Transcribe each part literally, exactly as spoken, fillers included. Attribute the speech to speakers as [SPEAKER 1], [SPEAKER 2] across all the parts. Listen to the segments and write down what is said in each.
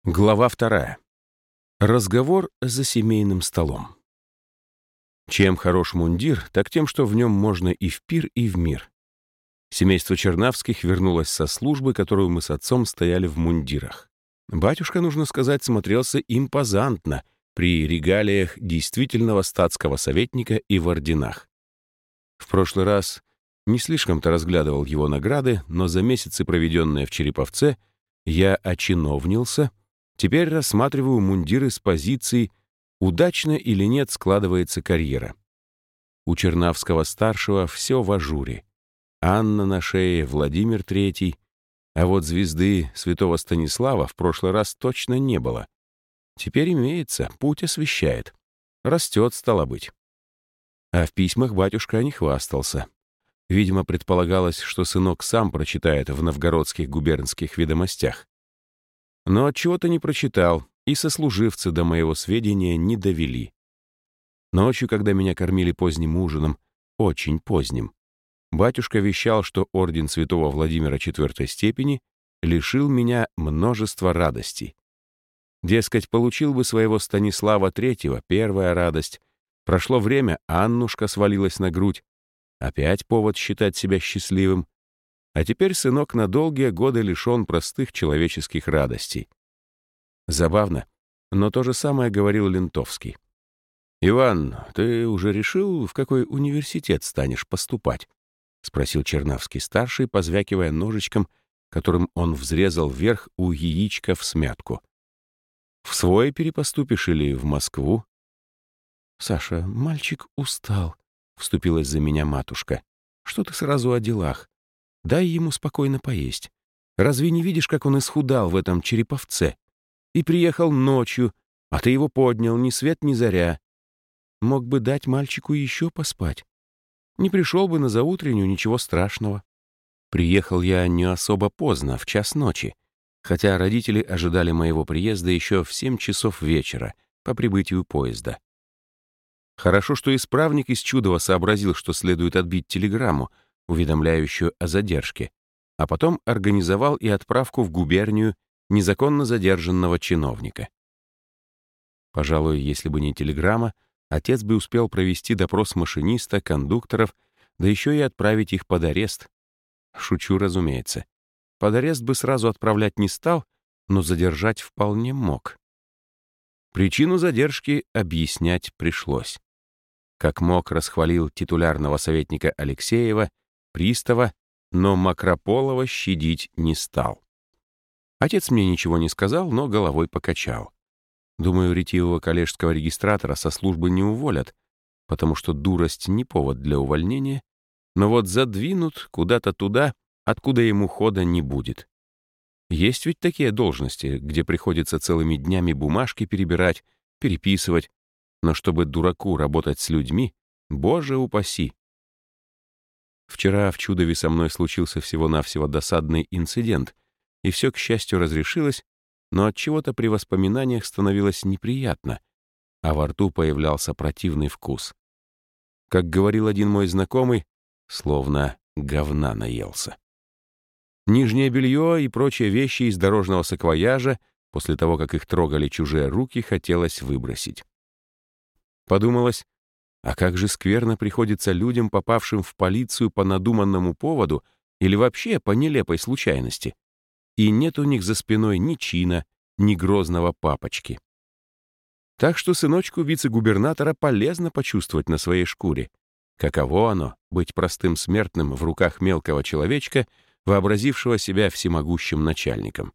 [SPEAKER 1] Глава вторая. Разговор за семейным столом. Чем хорош мундир, так тем, что в нем можно и в пир, и в мир. Семейство Чернавских вернулось со службы, которую мы с отцом стояли в мундирах. Батюшка, нужно сказать, смотрелся импозантно при регалиях действительного статского советника и в орденах. В прошлый раз не слишком-то разглядывал его награды, но за месяцы, проведенные в Череповце, я очиновнился. Теперь рассматриваю мундиры с позиции, удачно или нет складывается карьера. У Чернавского-старшего все в ажуре. Анна на шее, Владимир Третий, а вот звезды святого Станислава в прошлый раз точно не было. Теперь имеется, путь освещает. Растет, стало быть. А в письмах батюшка не хвастался. Видимо, предполагалось, что сынок сам прочитает в новгородских губернских ведомостях. Но отчего-то не прочитал, и сослуживцы до моего сведения не довели. Ночью, когда меня кормили поздним ужином, очень поздним, батюшка вещал, что орден святого Владимира четвертой степени лишил меня множества радостей. Дескать, получил бы своего Станислава Третьего, первая радость. Прошло время, Аннушка свалилась на грудь. Опять повод считать себя счастливым. А теперь сынок на долгие годы лишен простых человеческих радостей. Забавно, но то же самое говорил Лентовский. «Иван, ты уже решил, в какой университет станешь поступать?» — спросил Чернавский-старший, позвякивая ножичком, которым он взрезал вверх у яичка в смятку. «В свой перепоступишь или в Москву?» «Саша, мальчик устал», — вступилась за меня матушка. «Что ты сразу о делах? Дай ему спокойно поесть. Разве не видишь, как он исхудал в этом Череповце? И приехал ночью, а ты его поднял ни свет ни заря. Мог бы дать мальчику еще поспать. Не пришел бы на заутреннюю, ничего страшного». Приехал я не особо поздно, в час ночи, хотя родители ожидали моего приезда еще в семь часов вечера по прибытию поезда. Хорошо, что исправник из Чудова сообразил, что следует отбить телеграмму, уведомляющую о задержке, а потом организовал и отправку в губернию незаконно задержанного чиновника. Пожалуй, если бы не телеграмма, отец бы успел провести допрос машиниста, кондукторов, да еще и отправить их под арест. Шучу, разумеется. Под арест бы сразу отправлять не стал, но задержать вполне мог. Причину задержки объяснять пришлось. Как мог, расхвалил титулярного советника Алексеева, пристава, но Макрополова щадить не стал. Отец мне ничего не сказал, но головой покачал. Думаю, ретивого коллежского регистратора со службы не уволят, потому что дурость не повод для увольнения, но вот задвинут куда-то туда, откуда ему хода не будет. Есть ведь такие должности, где приходится целыми днями бумажки перебирать, переписывать, но чтобы дураку работать с людьми, боже упаси. Вчера в Чудове со мной случился всего-навсего досадный инцидент, и все, к счастью, разрешилось, но от чего-то при воспоминаниях становилось неприятно, а во рту появлялся противный вкус. Как говорил один мой знакомый, словно говна наелся. Нижнее белье и прочие вещи из дорожного саквояжа после того, как их трогали чужие руки, хотелось выбросить. Подумалось, а как же скверно приходится людям, попавшим в полицию по надуманному поводу или вообще по нелепой случайности. И нет у них за спиной ни чина, ни грозного папочки. Так что сыночку вице-губернатора полезно почувствовать на своей шкуре, каково оно — быть простым смертным в руках мелкого человечка, вообразившего себя всемогущим начальником.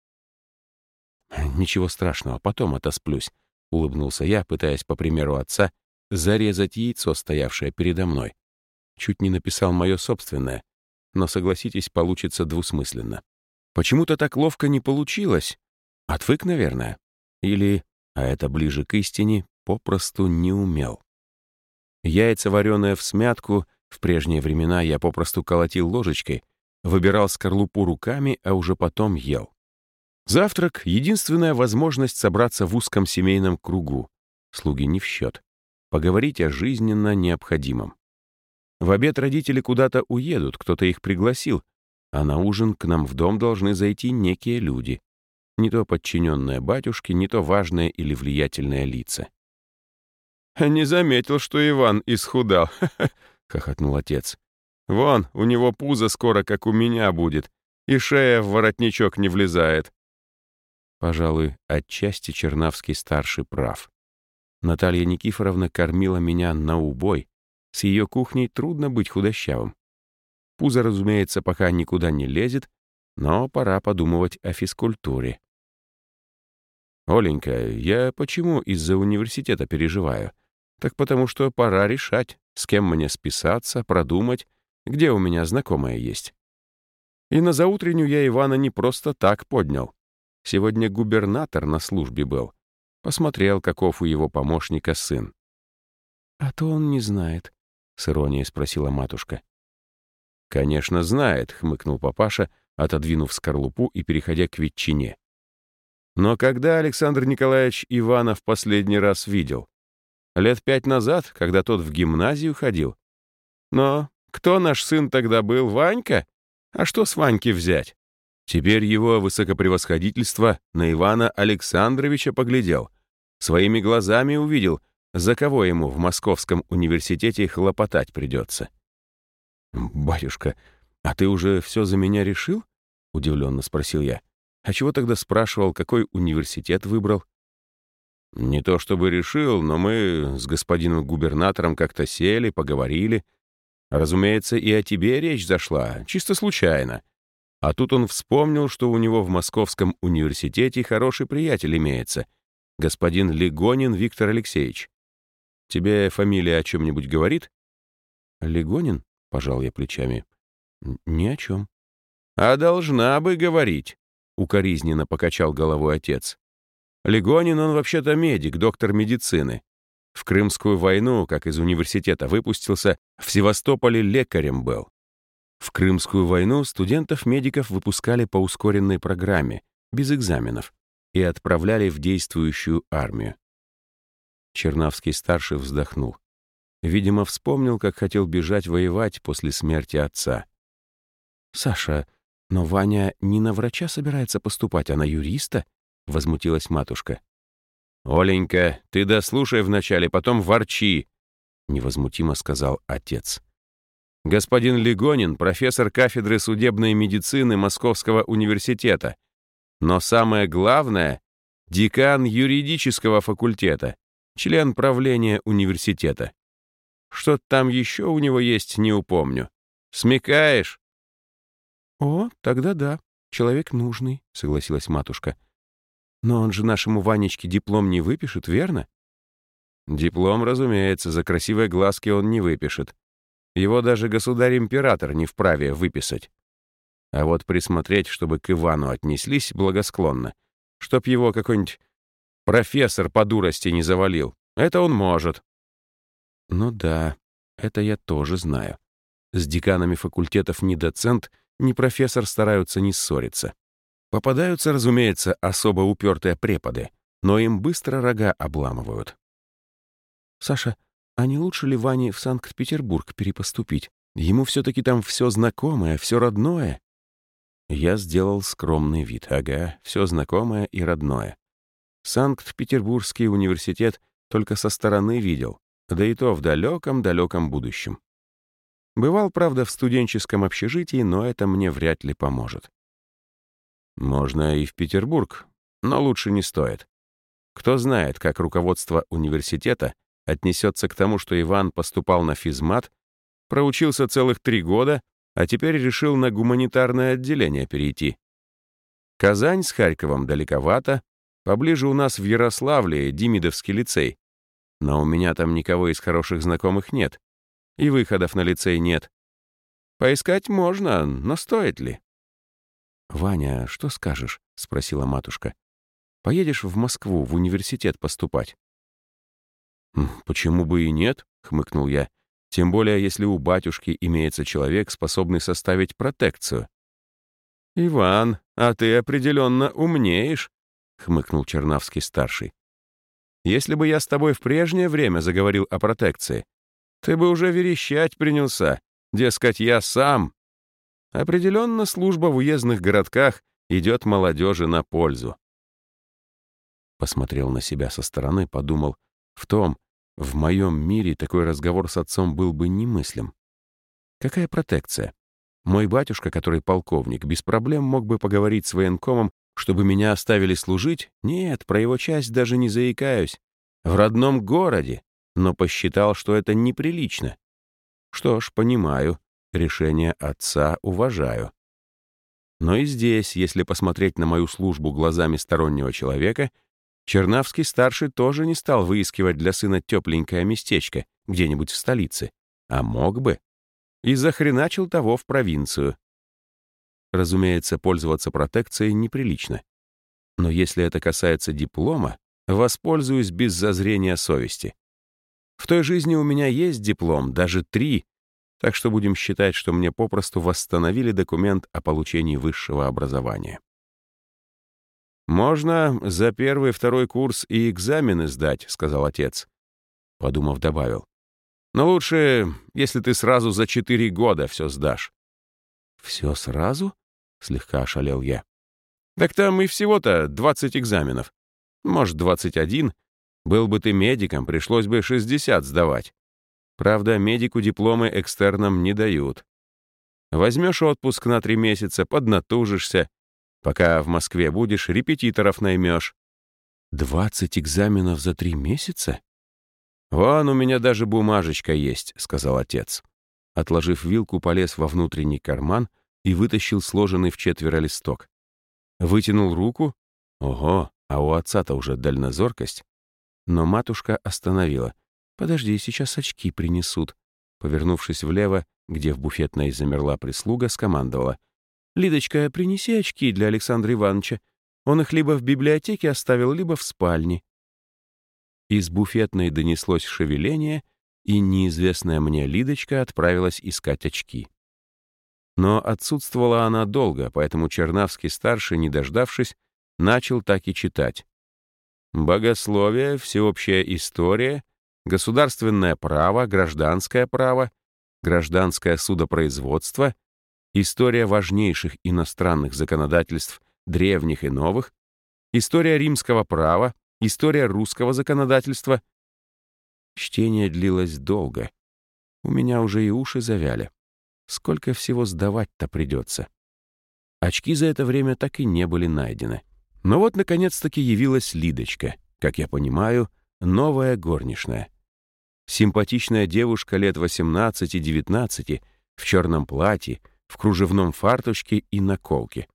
[SPEAKER 1] «Ничего страшного, потом отосплюсь», — улыбнулся я, пытаясь, по примеру отца, зарезать яйцо, стоявшее передо мной. Чуть не написал мое собственное, но, согласитесь, получится двусмысленно. Почему-то так ловко не получилось. Отвык, наверное. Или, а это ближе к истине, попросту не умел. Яйца, вареные в смятку, в прежние времена я попросту колотил ложечкой, выбирал скорлупу руками, а уже потом ел. Завтрак — единственная возможность собраться в узком семейном кругу. Слуги не в счет. Поговорить о жизненно необходимом. В обед родители куда-то уедут, кто-то их пригласил, а на ужин к нам в дом должны зайти некие люди. Не то подчиненные батюшки, не то важные или влиятельные лица.
[SPEAKER 2] «Не заметил, что Иван исхудал», — хохотнул отец. «Вон, у него пузо скоро, как у меня будет, и шея в воротничок не влезает».
[SPEAKER 1] Пожалуй, отчасти Чернавский-старший прав. Наталья Никифоровна кормила меня на убой. С ее кухней трудно быть худощавым. Пузо, разумеется, пока никуда не лезет, но пора подумывать о физкультуре. «Оленька, я почему из-за университета переживаю? Так потому что пора решать, с кем мне списаться, продумать, где у меня знакомые есть. И на заутреннюю я Ивана не просто так поднял. Сегодня губернатор на службе был. Посмотрел, каков у его помощника сын. «А то он не знает», — с иронией спросила матушка. «Конечно, знает», — хмыкнул папаша, отодвинув скорлупу и переходя к ветчине. «Но когда Александр Николаевич Ивана в последний раз видел? Лет пять назад, когда тот в гимназию ходил. Но кто наш сын тогда был, Ванька? А что с Ваньки взять? Теперь его высокопревосходительство на Ивана Александровича поглядел. Своими глазами увидел, за кого ему в Московском университете хлопотать придется». «Батюшка, а ты уже все за меня решил?» — удивленно спросил я. «А чего тогда спрашивал, какой университет выбрал?» «Не то чтобы решил, но мы с господином губернатором как-то сели, поговорили. Разумеется, и о тебе речь зашла, чисто случайно. А тут он вспомнил, что у него в Московском университете хороший приятель имеется, господин Легонин Виктор Алексеевич. Тебе фамилия о чем-нибудь говорит?» «Легонин?» — пожал я плечами. «Ни о чем». «А должна бы говорить», — укоризненно покачал головой отец. «Легонин, он вообще-то медик, доктор медицины. В Крымскую войну, как из университета выпустился, в Севастополе лекарем был. В Крымскую войну студентов-медиков выпускали по ускоренной программе, без экзаменов, и отправляли в действующую армию». Чернавский-старший вздохнул. Видимо, вспомнил, как хотел бежать воевать после смерти отца. «Саша, но Ваня не на врача собирается поступать, а на юриста?» — возмутилась матушка. «Оленька, ты дослушай вначале, потом ворчи», — невозмутимо сказал отец. «Господин Легонин — профессор кафедры судебной медицины Московского университета, но самое главное — декан юридического факультета, член правления университета. Что там еще у него есть, не упомню. Смекаешь?» «О, тогда да, человек нужный», — согласилась матушка. «Но он же нашему Ванечке диплом не выпишет, верно?» «Диплом, разумеется, за красивые глазки он не выпишет. Его даже государь-император не вправе выписать. А вот присмотреть, чтобы к Ивану отнеслись благосклонно, чтоб его какой-нибудь профессор по дурости не завалил, это он может». «Ну да, это я тоже знаю. С деканами факультетов ни доцент, ни профессор стараются не ссориться. Попадаются, разумеется, особо упертые преподы, но им быстро рога обламывают». «Саша, а не лучше ли Ване в Санкт-Петербург перепоступить? Ему все-таки там все знакомое, все родное». Я сделал скромный вид. Ага, все знакомое и родное. Санкт-Петербургский университет только со стороны видел, да и то в далеком-далеком будущем. Бывал, правда, в студенческом общежитии, но это мне вряд ли поможет. Можно и в Петербург, но лучше не стоит. Кто знает, как руководство университета отнесется к тому, что Иван поступал на физмат, проучился целых три года, а теперь решил на гуманитарное отделение перейти. Казань с Харьковом далековато, поближе у нас в Ярославле Демидовский лицей. Но у меня там никого из хороших знакомых нет, и выходов на лицей нет. Поискать можно, но стоит ли? «Ваня, что скажешь?» — спросила матушка. «Поедешь в Москву в университет поступать?» «Почему бы и нет?» — хмыкнул я. «Тем более, если у батюшки имеется человек, способный составить протекцию». «Иван, а ты определенно умнеешь», — хмыкнул Чернавский-старший. «Если бы я с тобой в прежнее время заговорил о протекции, ты бы уже верещать принялся, дескать, я сам. Определенно служба в уездных городках идет молодежи на пользу. Посмотрел на себя со стороны, подумал, в том, в моем мире такой разговор с отцом был бы немыслим. Какая протекция? Мой батюшка, который полковник, без проблем мог бы поговорить с военкомом, чтобы меня оставили служить? Нет, про его часть даже не заикаюсь. В родном городе, но посчитал, что это неприлично. Что ж, понимаю, решение отца уважаю. Но и здесь, если посмотреть на мою службу глазами стороннего человека, Чернавский-старший тоже не стал выискивать для сына тепленькое местечко где-нибудь в столице, а мог бы. И захреначил того в провинцию. Разумеется, пользоваться протекцией неприлично. Но если это касается диплома, воспользуюсь без зазрения совести. В той жизни у меня есть диплом, даже три, так что будем считать, что мне попросту восстановили документ о получении высшего образования. «Можно за первый и второй курс и экзамены сдать», — сказал отец. Подумав, добавил. «Но лучше, если ты сразу за четыре года все сдашь». «Все сразу?» — слегка ошалел я. «Так там и всего-то двадцать экзаменов. Может, двадцать один. Был бы ты медиком, пришлось бы шестьдесят сдавать. Правда, медику дипломы экстерном не дают. Возьмешь отпуск на три месяца, поднатужишься. Пока в Москве будешь, репетиторов наймешь». «Двадцать экзаменов за три месяца?» «Вон, у меня даже бумажечка есть», — сказал отец. Отложив вилку, полез во внутренний карман и вытащил сложенный в четверо листок. Вытянул руку. Ого, а у отца-то уже дальнозоркость. Но матушка остановила. «Подожди, сейчас очки принесут». Повернувшись влево, где в буфетной замерла прислуга, скомандовала. «Лидочка, принеси очки для Александра Ивановича. Он их либо в библиотеке оставил, либо в спальне». Из буфетной донеслось шевеление, и неизвестная мне Лидочка отправилась искать очки. Но отсутствовала она долго, поэтому Чернавский-старший, не дождавшись, начал так и читать. «Богословие, всеобщая история, государственное право, гражданское право, гражданское судопроизводство, история важнейших иностранных законодательств, древних и новых, история римского права, история русского законодательства». Чтение длилось долго. У меня уже и уши завяли. Сколько всего сдавать-то придется. Очки за это время так и не были найдены. Но вот, наконец-таки, явилась Лидочка, как я понимаю, новая горничная. Симпатичная девушка лет восемнадцати-девятнадцати, в черном платье, в кружевном фарточке и наколке.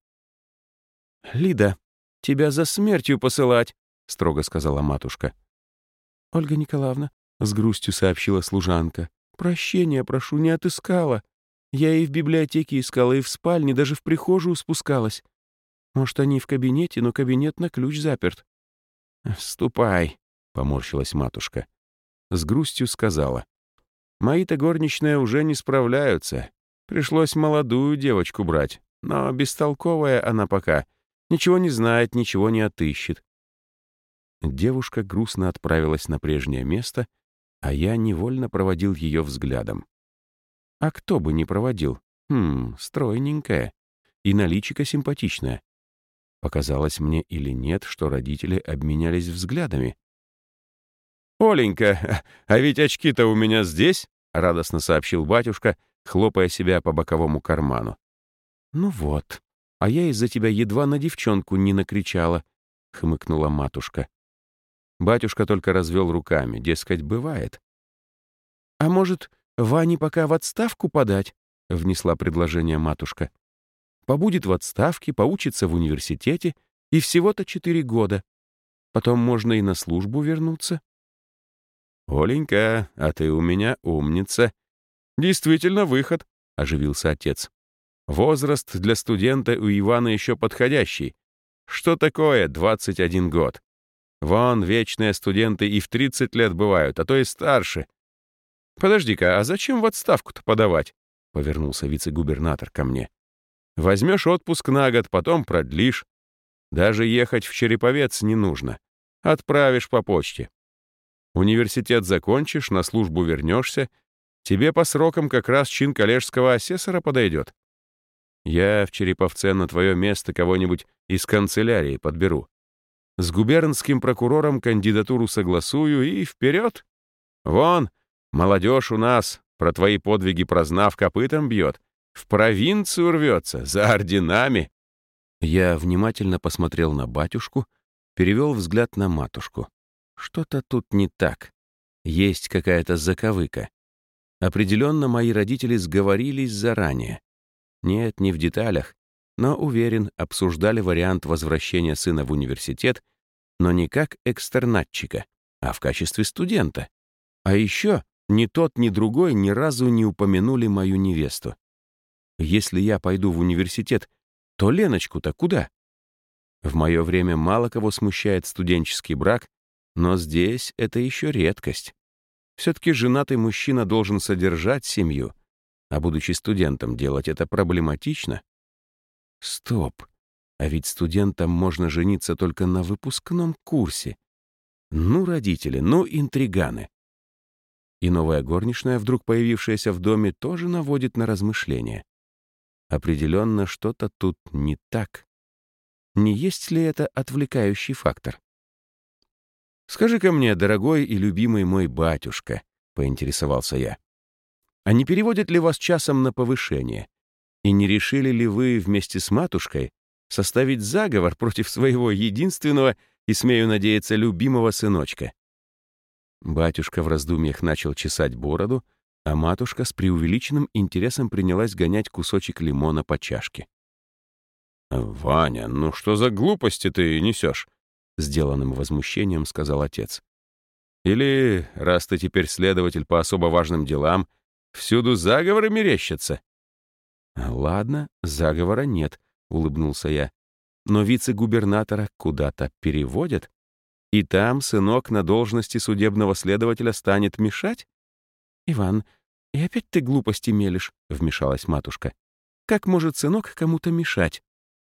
[SPEAKER 1] «Лида, тебя за смертью посылать», — строго сказала матушка. «Ольга Николаевна», — с грустью сообщила служанка, «прощения прошу, не отыскала. Я и в библиотеке искала, и в спальне, даже в прихожую спускалась. Может, они в кабинете, но кабинет на ключ заперт». «Ступай», — поморщилась матушка. С грустью сказала. «Мои-то горничные уже не справляются. Пришлось молодую девочку брать, но бестолковая она пока. Ничего не знает, ничего не отыщет». Девушка грустно отправилась на прежнее место, а я невольно проводил ее взглядом. А кто бы не проводил? Хм, стройненькая. И наличико симпатичная. Показалось мне или нет, что родители обменялись взглядами. «Оленька, а ведь очки-то у меня здесь», — радостно сообщил батюшка, хлопая себя по боковому карману. «Ну вот, а я из-за тебя едва на девчонку не накричала», — хмыкнула матушка. Батюшка только развел руками, дескать, бывает. «А может, Ване пока в отставку подать?» — внесла предложение матушка. «Побудет в отставке, поучится в университете, и всего-то четыре года. Потом можно и на службу вернуться». «Оленька, а ты у меня умница. Действительно выход», — оживился отец. «Возраст для студента у Ивана еще подходящий. Что такое двадцать один год? Вон, вечные студенты и в тридцать лет бывают, а то и старше. Подожди-ка, а зачем в отставку-то подавать?» — повернулся вице-губернатор ко мне. «Возьмешь отпуск на год, потом продлишь. Даже ехать в Череповец не нужно. Отправишь по почте. Университет закончишь, на службу вернешься. Тебе по срокам как раз чин коллежского асессора подойдет. Я в Череповце на твое место кого-нибудь из канцелярии подберу.
[SPEAKER 2] С губернским прокурором кандидатуру согласую и вперед. Вон, молодежь у нас, про твои подвиги прознав, копытом бьет. В провинцию рвется, за орденами. Я внимательно посмотрел на батюшку, перевел взгляд на матушку. Что-то тут не так. Есть какая-то заковыка. Определенно, мои родители сговорились заранее. Нет, не в деталях, но, уверен, обсуждали вариант возвращения сына в университет, но не как экстернатчика, а в качестве студента. А еще ни тот, ни другой ни разу не упомянули мою невесту. Если я пойду в университет, то Леночку-то куда? В мое время мало кого смущает студенческий брак, но здесь это еще редкость. Все-таки женатый мужчина должен содержать семью, а будучи студентом делать это проблематично. Стоп, а ведь студентам можно жениться только на выпускном курсе. Ну, родители, ну, интриганы. И новая горничная, вдруг появившаяся в доме, тоже наводит на размышления. Определенно, что-то тут не так. Не есть ли это отвлекающий фактор? «Скажи-ка мне, дорогой и любимый мой батюшка», — поинтересовался я, «а не переводят ли вас часом на повышение? И не решили ли вы вместе с матушкой составить заговор против своего единственного и, смею надеяться, любимого сыночка?» Батюшка в раздумьях начал чесать бороду, а матушка с преувеличенным интересом принялась гонять кусочек лимона по чашке. «Ваня, ну что за глупости ты несешь?» — сделанным возмущением сказал отец. «Или, раз ты теперь следователь по особо важным делам, всюду заговоры мерещатся?» «Ладно, заговора нет», — улыбнулся я. «Но вице-губернатора куда-то переводят, и там сынок на должности судебного следователя станет мешать?» «Иван, и опять ты глупости мелешь», — вмешалась матушка. «Как может сынок кому-то мешать?»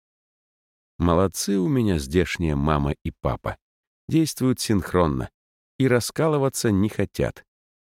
[SPEAKER 2] Молодцы у меня здешние мама и папа. Действуют синхронно и раскалываться не хотят.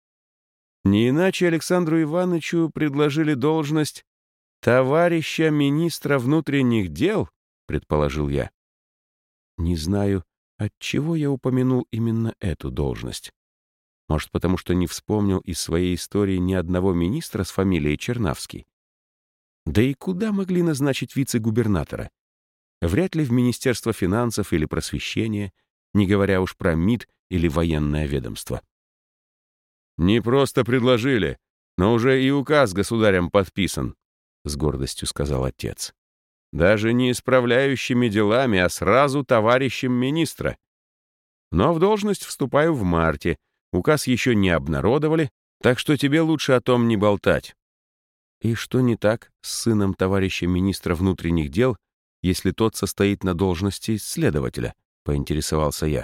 [SPEAKER 2] Не иначе Александру Ивановичу предложили должность товарища министра внутренних дел, предположил я. Не знаю, отчего я упомянул именно эту должность. Может, потому что не вспомнил из своей истории ни одного министра с фамилией Чернавский. Да и куда могли назначить вице-губернатора? Вряд ли в Министерство финансов или просвещения, не говоря уж про МИД или военное ведомство. «Не просто предложили, но уже и указ государем подписан», — с гордостью сказал отец. «Даже не исправляющими делами, а сразу товарищем министра. Но в должность вступаю в марте, указ еще не обнародовали, так что тебе лучше о том не болтать». «И что не так с сыном товарища министра внутренних дел, если тот состоит на должности следователя?» — поинтересовался я.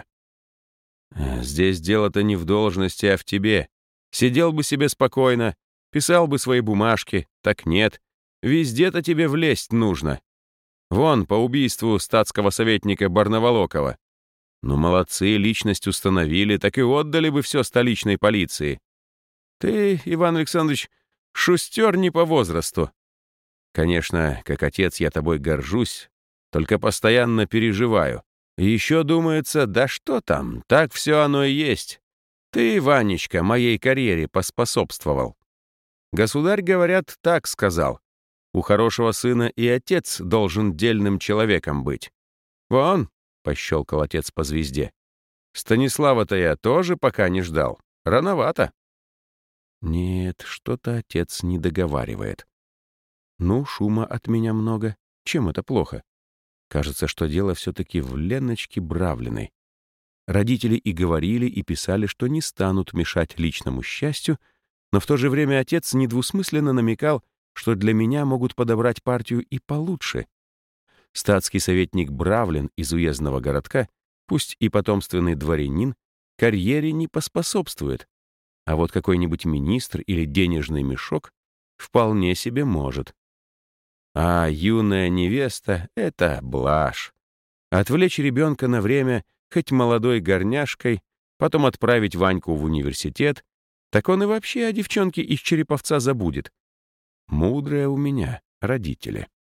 [SPEAKER 2] «Здесь дело-то не в должности, а в тебе. Сидел бы себе спокойно, писал бы свои бумажки, так нет. Везде-то тебе влезть нужно. Вон, по убийству статского советника Барнаволокова. Ну, молодцы, личность установили, так и отдали бы все столичной полиции. Ты, Иван Александрович, шустер не по возрасту. Конечно, как отец я тобой горжусь, только постоянно переживаю. И еще думается, да что там, так все оно и есть. Ты, Ванечка, моей карьере поспособствовал. Государь, говорят, так сказал. У хорошего сына и отец должен дельным человеком быть. Вон, — пощелкал отец по звезде. Станислава-то я тоже пока не ждал. Рановато. Нет, что-то отец не договаривает. Ну, шума от меня много. Чем это плохо? Кажется, что дело все-таки в Леночке Бравлиной. Родители и говорили, и писали, что не станут мешать личному счастью, но в то же время отец недвусмысленно намекал, что для меня могут подобрать партию и получше. Статский советник Бравлин из уездного городка, пусть и потомственный дворянин, карьере не поспособствует, а вот какой-нибудь министр или денежный мешок вполне себе может. А юная невеста — это блажь. Отвлечь ребенка на время, хоть молодой горняшкой, потом отправить Ваньку в университет, так он и вообще о девчонке из Череповца забудет. Мудрые у меня родители.